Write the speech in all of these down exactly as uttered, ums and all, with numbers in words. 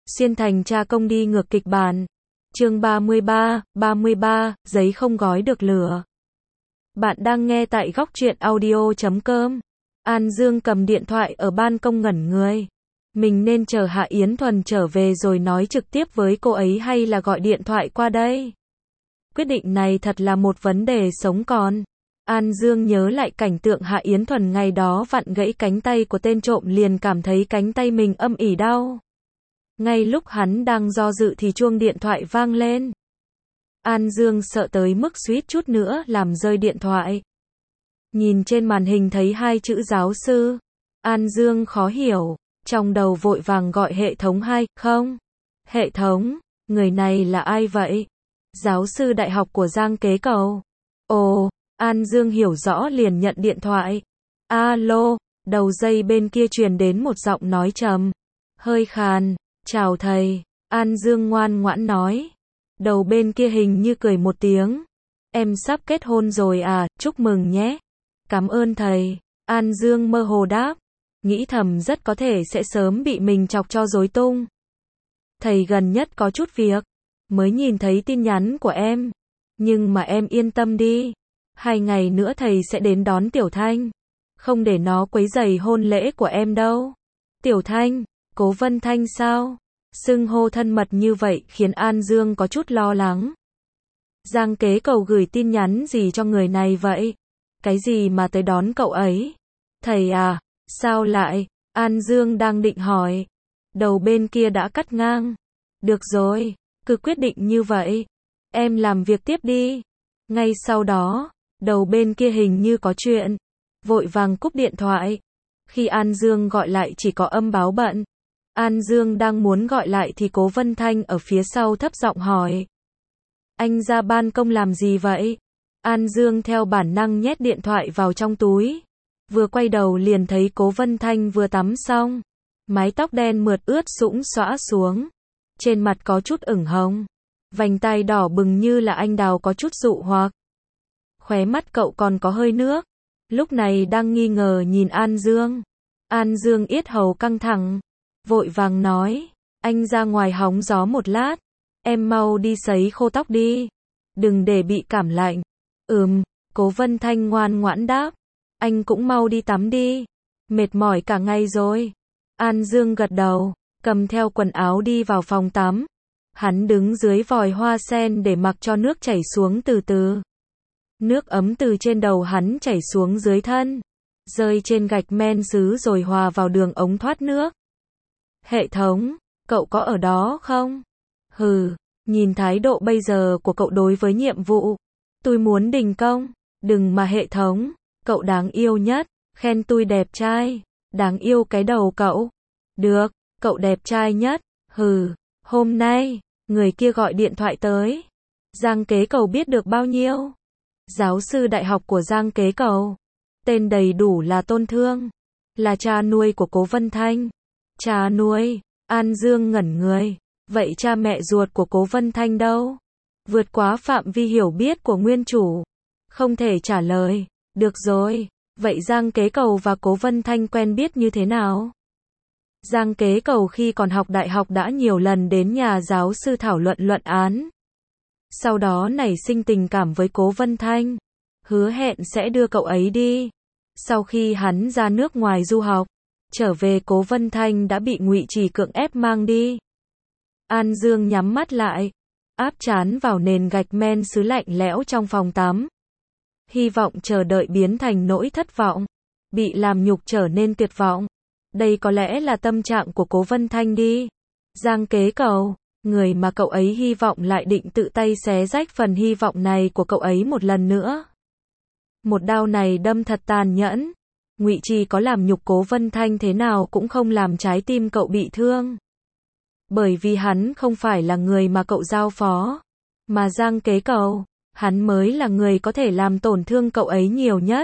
Xuyên thành tra công đi ngược kịch bản. Chương ba mươi ba, ba mươi ba, giấy không gói được lửa. Bạn đang nghe tại góc truyện audio chấm com. An Dương cầm điện thoại ở ban công ngẩn người. Mình nên chờ Hạ Yến Thuần trở về rồi nói trực tiếp với cô ấy hay là gọi điện thoại qua đây? Quyết định này thật là một vấn đề sống còn. An Dương nhớ lại cảnh tượng Hạ Yến Thuần ngày đó vặn gãy cánh tay của tên trộm liền cảm thấy cánh tay mình âm ỉ đau. Ngay lúc hắn đang do dự thì chuông điện thoại vang lên. An Dương sợ tới mức suýt chút nữa làm rơi điện thoại. Nhìn trên màn hình thấy hai chữ giáo sư. An Dương khó hiểu, trong đầu vội vàng gọi hệ thống hai, không. Hệ thống, người này là ai vậy? Giáo sư đại học của Giang Kế Cầu. Ồ, An Dương hiểu rõ liền nhận điện thoại. Alo, đầu dây bên kia truyền đến một giọng nói trầm, hơi khàn. Chào thầy, An Dương ngoan ngoãn nói. Đầu bên kia hình như cười một tiếng. Em sắp kết hôn rồi à, chúc mừng nhé. Cảm ơn thầy, An Dương mơ hồ đáp. Nghĩ thầm rất có thể sẽ sớm bị mình chọc cho rối tung. Thầy gần nhất có chút việc, mới nhìn thấy tin nhắn của em. Nhưng mà em yên tâm đi. Hai ngày nữa thầy sẽ đến đón Tiểu Thanh. Không để nó quấy rầy hôn lễ của em đâu. Tiểu Thanh, Cố Vân Thanh sao? Xưng hô thân mật như vậy khiến An Dương có chút lo lắng. Giang Kế Cầu gửi tin nhắn gì cho người này vậy? Cái gì mà tới đón cậu ấy? Thầy à, sao lại? An Dương đang định hỏi. Đầu bên kia đã cắt ngang. Được rồi, cứ quyết định như vậy. Em làm việc tiếp đi. Ngay sau đó, đầu bên kia hình như có chuyện. Vội vàng cúp điện thoại. Khi An Dương gọi lại chỉ có âm báo bận. An Dương đang muốn gọi lại thì Cố Vân Thanh ở phía sau thấp giọng hỏi. Anh ra ban công làm gì vậy? An Dương theo bản năng nhét điện thoại vào trong túi. Vừa quay đầu liền thấy Cố Vân Thanh vừa tắm xong. Mái tóc đen mượt ướt sũng xõa xuống. Trên mặt có chút ửng hồng. Vành tai đỏ bừng như là anh đào có chút dụ hoặc. Khóe mắt cậu còn có hơi nước. Lúc này đang nghi ngờ nhìn An Dương. An Dương yết hầu căng thẳng. Vội vàng nói, anh ra ngoài hóng gió một lát, em mau đi sấy khô tóc đi, đừng để bị cảm lạnh. Ừm, Cố Vân Thanh ngoan ngoãn đáp, anh cũng mau đi tắm đi, mệt mỏi cả ngày rồi. An Dương gật đầu, cầm theo quần áo đi vào phòng tắm. Hắn đứng dưới vòi hoa sen để mặc cho nước chảy xuống từ từ. Nước ấm từ trên đầu hắn chảy xuống dưới thân, rơi trên gạch men sứ rồi hòa vào đường ống thoát nước. Hệ thống, cậu có ở đó không? Hừ, nhìn thái độ bây giờ của cậu đối với nhiệm vụ. Tôi muốn đình công. Đừng mà hệ thống, cậu đáng yêu nhất. Khen tôi đẹp trai. Đáng yêu cái đầu cậu. Được, cậu đẹp trai nhất. Hừ, hôm nay, người kia gọi điện thoại tới. Giang Kế Cầu biết được bao nhiêu? Giáo sư đại học của Giang Kế Cầu. Tên đầy đủ là Tôn Thương. Là cha nuôi của Cố Vân Thanh. Cha nuôi, An Dương ngẩn người. Vậy cha mẹ ruột của Cố Vân Thanh đâu? Vượt quá phạm vi hiểu biết của nguyên chủ. Không thể trả lời. Được rồi, vậy Giang Kế Cầu và Cố Vân Thanh quen biết như thế nào? Giang Kế Cầu khi còn học đại học đã nhiều lần đến nhà giáo sư thảo luận luận án. Sau đó nảy sinh tình cảm với Cố Vân Thanh. Hứa hẹn sẽ đưa cậu ấy đi. Sau khi hắn ra nước ngoài du học, trở về Cố Vân Thanh đã bị Ngụy Trì cưỡng ép mang đi. An Dương nhắm mắt lại, áp trán vào nền gạch men sứ lạnh lẽo trong phòng tắm. Hy vọng chờ đợi biến thành nỗi thất vọng, bị làm nhục trở nên tuyệt vọng. Đây có lẽ là tâm trạng của Cố Vân Thanh đi. Giang Kế Cầu, người mà cậu ấy hy vọng lại định tự tay xé rách phần hy vọng này của cậu ấy một lần nữa. Một đao này đâm thật tàn nhẫn. Ngụy Trì có làm nhục Cố Vân Thanh thế nào cũng không làm trái tim cậu bị thương. Bởi vì hắn không phải là người mà cậu giao phó. Mà Giang Kế Cầu, hắn mới là người có thể làm tổn thương cậu ấy nhiều nhất.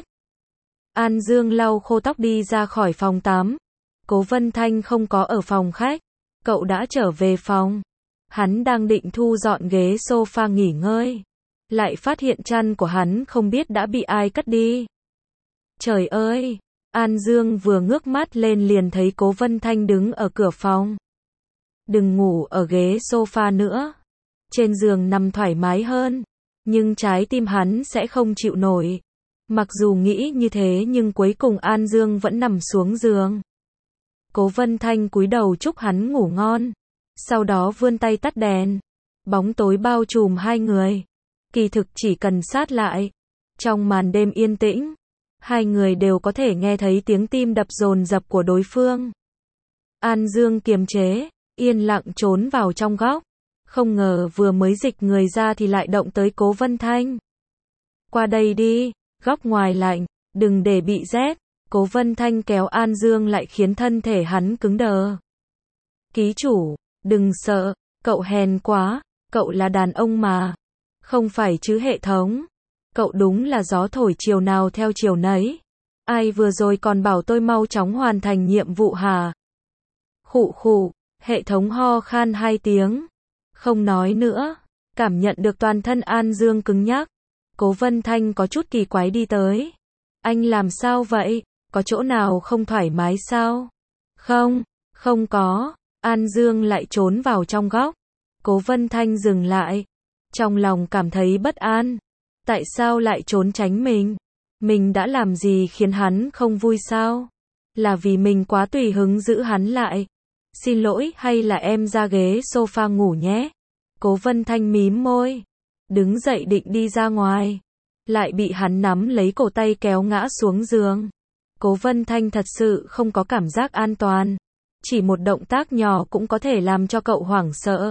An Dương lau khô tóc đi ra khỏi phòng tắm. Cố Vân Thanh không có ở phòng khách. Cậu đã trở về phòng. Hắn đang định thu dọn ghế sofa nghỉ ngơi. Lại phát hiện chăn của hắn không biết đã bị ai cất đi. Trời ơi! An Dương vừa ngước mắt lên liền thấy Cố Vân Thanh đứng ở cửa phòng. đừng ngủ ở ghế sofa nữa. Trên giường nằm thoải mái hơn. Nhưng trái tim hắn sẽ không chịu nổi. Mặc dù nghĩ như thế nhưng cuối cùng An Dương vẫn nằm xuống giường. Cố Vân Thanh cúi đầu chúc hắn ngủ ngon. Sau đó vươn tay tắt đèn. Bóng tối bao trùm hai người. Kỳ thực chỉ cần sát lại. Trong màn đêm yên tĩnh, hai người đều có thể nghe thấy tiếng tim đập dồn dập của đối phương. An Dương kiềm chế, yên lặng trốn vào trong góc. Không ngờ vừa mới dịch người ra thì lại động tới Cố Vân Thanh. Qua đây đi, góc ngoài lạnh, đừng để bị rét. Cố Vân Thanh kéo An Dương lại khiến thân thể hắn cứng đờ. Ký chủ, đừng sợ, cậu hèn quá, cậu là đàn ông mà. Không phải chứ hệ thống. Cậu đúng là gió thổi chiều nào theo chiều nấy. Ai vừa rồi còn bảo tôi mau chóng hoàn thành nhiệm vụ hả? Khụ khụ, hệ thống ho khan hai tiếng. Không nói nữa. Cảm nhận được toàn thân An Dương cứng nhắc. Cố Vân Thanh có chút kỳ quái đi tới. Anh làm sao vậy? Có chỗ nào không thoải mái sao? Không, không có. An Dương lại trốn vào trong góc. Cố Vân Thanh dừng lại. Trong lòng cảm thấy bất an. Tại sao lại trốn tránh mình? Mình đã làm gì khiến hắn không vui sao? Là vì mình quá tùy hứng giữ hắn lại. Xin lỗi, hay là em ra ghế sofa ngủ nhé? Cố Vân Thanh mím môi. Đứng dậy định đi ra ngoài. Lại bị hắn nắm lấy cổ tay kéo ngã xuống giường. Cố Vân Thanh thật sự không có cảm giác an toàn. Chỉ một động tác nhỏ cũng có thể làm cho cậu hoảng sợ.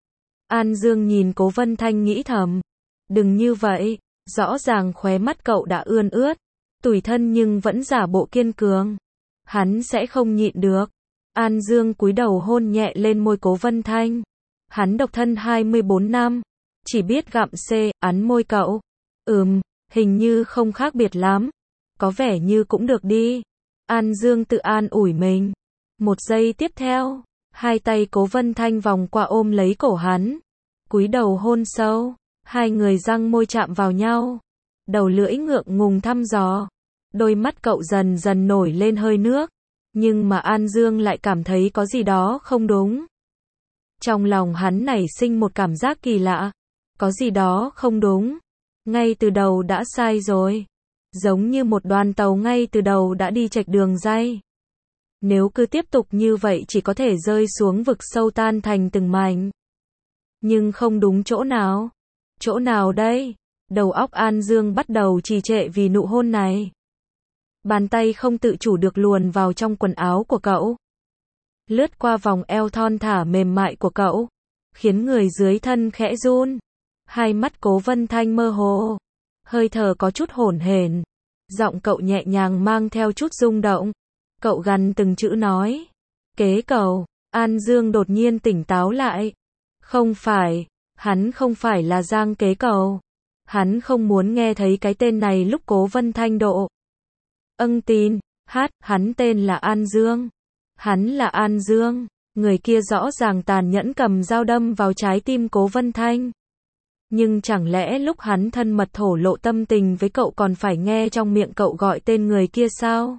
An Dương nhìn Cố Vân Thanh nghĩ thầm. Đừng như vậy. Rõ ràng khóe mắt cậu đã ươn ướt. Tủi thân nhưng vẫn giả bộ kiên cường. Hắn sẽ không nhịn được. An Dương cúi đầu hôn nhẹ lên môi Cố Vân Thanh. Hắn độc thân hai mươi bốn năm. Chỉ biết gặm xê, ắn môi cậu. Ừm, hình như không khác biệt lắm. Có vẻ như cũng được đi. An Dương tự an ủi mình. Một giây tiếp theo, hai tay Cố Vân Thanh vòng qua ôm lấy cổ hắn. Cúi đầu hôn sâu. Hai người răng môi chạm vào nhau. Đầu lưỡi ngượng ngùng thăm dò. Đôi mắt cậu dần dần nổi lên hơi nước. Nhưng mà An Dương lại cảm thấy có gì đó không đúng. Trong lòng hắn nảy sinh một cảm giác kỳ lạ. Có gì đó không đúng. Ngay từ đầu đã sai rồi. Giống như một đoàn tàu ngay từ đầu đã đi chệch đường ray. Nếu cứ tiếp tục như vậy chỉ có thể rơi xuống vực sâu tan thành từng mảnh. Nhưng không đúng chỗ nào. Chỗ nào đây? Đầu óc An Dương bắt đầu trì trệ vì nụ hôn này. Bàn tay không tự chủ được luồn vào trong quần áo của cậu. Lướt qua vòng eo thon thả mềm mại của cậu. Khiến người dưới thân khẽ run. Hai mắt Cố Vân Thanh mơ hồ. Hơi thở có chút hỗn hển. Giọng cậu nhẹ nhàng mang theo chút rung động. Cậu gằn từng chữ nói. Kế cầu. An Dương đột nhiên tỉnh táo lại. Không phải. Hắn không phải là Giang Kế Cầu. Hắn không muốn nghe thấy cái tên này lúc Cố Vân Thanh độ. Âng tin. Hát. Hắn tên là An Dương. Hắn là An Dương. Người kia rõ ràng tàn nhẫn cầm dao đâm vào trái tim Cố Vân Thanh. Nhưng chẳng lẽ lúc hắn thân mật thổ lộ tâm tình với cậu còn phải nghe trong miệng cậu gọi tên người kia sao?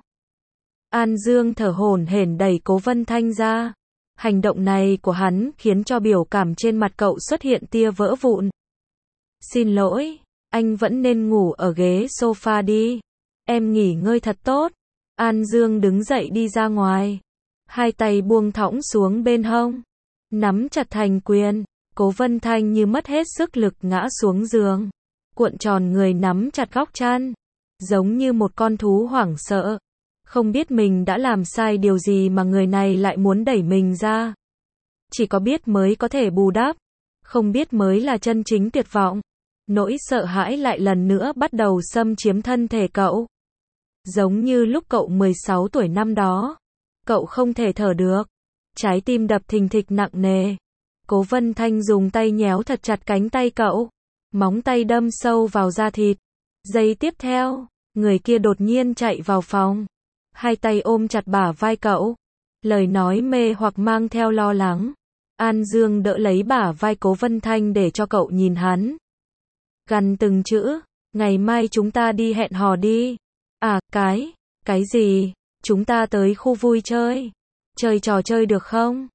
An Dương thở hổn hển đẩy Cố Vân Thanh ra. Hành động này của hắn khiến cho biểu cảm trên mặt cậu xuất hiện tia vỡ vụn. Xin lỗi, anh vẫn nên ngủ ở ghế sofa đi. Em nghỉ ngơi thật tốt. An Dương đứng dậy đi ra ngoài. Hai tay buông thõng xuống bên hông. Nắm chặt thành quyền. Cố Vân Thanh như mất hết sức lực ngã xuống giường. Cuộn tròn người nắm chặt góc chăn. Giống như một con thú hoảng sợ. Không biết mình đã làm sai điều gì mà người này lại muốn đẩy mình ra. Chỉ có biết mới có thể bù đắp. Không biết mới là chân chính tuyệt vọng. Nỗi sợ hãi lại lần nữa bắt đầu xâm chiếm thân thể cậu. Giống như lúc cậu mười sáu tuổi năm đó. Cậu không thể thở được. Trái tim đập thình thịch nặng nề. Cố Vân Thanh dùng tay nhéo thật chặt cánh tay cậu. Móng tay đâm sâu vào da thịt. Giây tiếp theo, người kia đột nhiên chạy vào phòng. Hai tay ôm chặt bả vai cậu. Lời nói mê hoặc mang theo lo lắng. An Dương đỡ lấy bả vai Cố Vân Thanh để cho cậu nhìn hắn. Gằn từng chữ. Ngày mai chúng ta đi hẹn hò đi. À, cái, cái gì? Chúng ta tới khu vui chơi. Chơi trò chơi được không?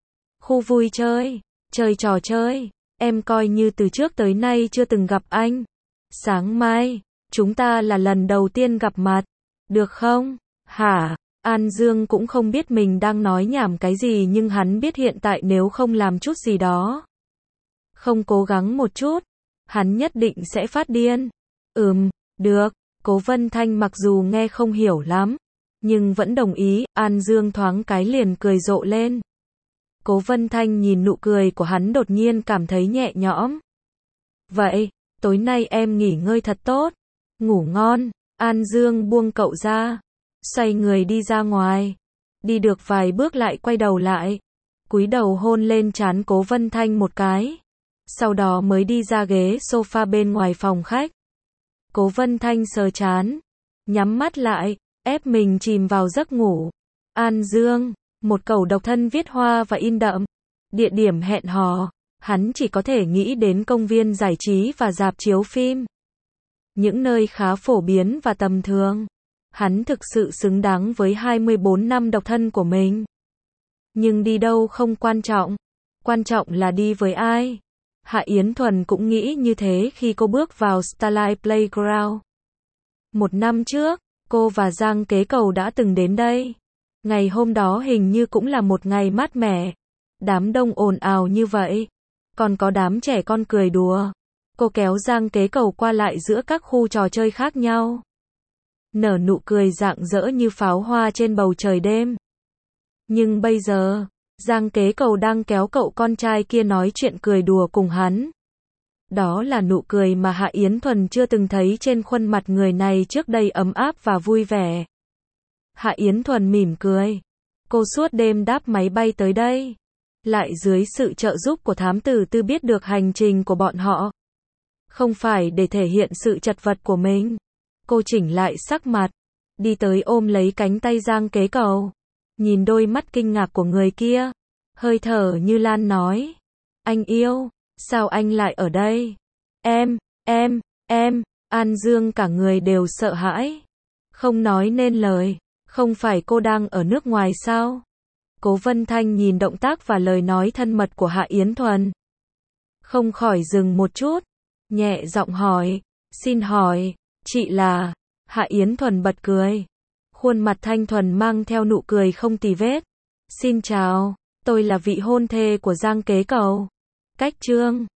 Khu vui chơi, chơi trò chơi, em coi như từ trước tới nay chưa từng gặp anh. Sáng mai, chúng ta là lần đầu tiên gặp mặt, được không? Hả? An Dương cũng không biết mình đang nói nhảm cái gì nhưng hắn biết hiện tại nếu không làm chút gì đó, không cố gắng một chút, hắn nhất định sẽ phát điên. Ừm, được, Cố Vân Thanh mặc dù nghe không hiểu lắm, nhưng vẫn đồng ý. An Dương thoáng cái liền cười rộ lên. Cố Vân Thanh nhìn nụ cười của hắn đột nhiên cảm thấy nhẹ nhõm. Vậy, tối nay em nghỉ ngơi thật tốt, ngủ ngon. An Dương buông cậu ra, xoay người đi ra ngoài. Đi được vài bước lại quay đầu lại, cúi đầu hôn lên trán Cố Vân Thanh một cái. Sau đó mới đi ra ghế sofa bên ngoài phòng khách. Cố Vân Thanh sờ trán, nhắm mắt lại, ép mình chìm vào giấc ngủ. An Dương, một cẩu độc thân viết hoa và in đậm. Địa điểm hẹn hò, hắn chỉ có thể nghĩ đến công viên giải trí và rạp chiếu phim. Những nơi khá phổ biến và tầm thường. Hắn thực sự xứng đáng với hai mươi bốn năm độc thân của mình. Nhưng đi đâu không quan trọng, quan trọng là đi với ai. Hạ Yến Thuần cũng nghĩ như thế khi cô bước vào Starlight Playground. Một năm trước, cô và Giang Kế Cầu đã từng đến đây. Ngày hôm đó hình như cũng là một ngày mát mẻ. Đám đông ồn ào như vậy. Còn có đám trẻ con cười đùa. Cô kéo Giang Kế Cầu qua lại giữa các khu trò chơi khác nhau. Nở nụ cười rạng rỡ như pháo hoa trên bầu trời đêm. Nhưng bây giờ, Giang Kế Cầu đang kéo cậu con trai kia nói chuyện cười đùa cùng hắn. Đó là nụ cười mà Hạ Yến Thuần chưa từng thấy trên khuôn mặt người này trước đây, ấm áp và vui vẻ. Hạ Yến Thuần mỉm cười. Cô suốt đêm đáp máy bay tới đây. Lại dưới sự trợ giúp của thám tử Tư biết được hành trình của bọn họ. Không phải để thể hiện sự chật vật của mình. Cô chỉnh lại sắc mặt, đi tới ôm lấy cánh tay Giang Kế Cầu. Nhìn đôi mắt kinh ngạc của người kia, hơi thở như lan nói. Anh yêu, sao anh lại ở đây? Em, em, em, An Dương cả người đều sợ hãi. Không nói nên lời, không phải cô đang ở nước ngoài sao? Cố Vân Thanh nhìn động tác và lời nói thân mật của Hạ Yến Thuần. Không khỏi dừng một chút, nhẹ giọng hỏi, xin hỏi, chị là... Hạ Yến Thuần bật cười. Khuôn mặt thanh thuần mang theo nụ cười không tì vết. Xin chào, tôi là vị hôn thê của Giang Kế Cầu. Cách chương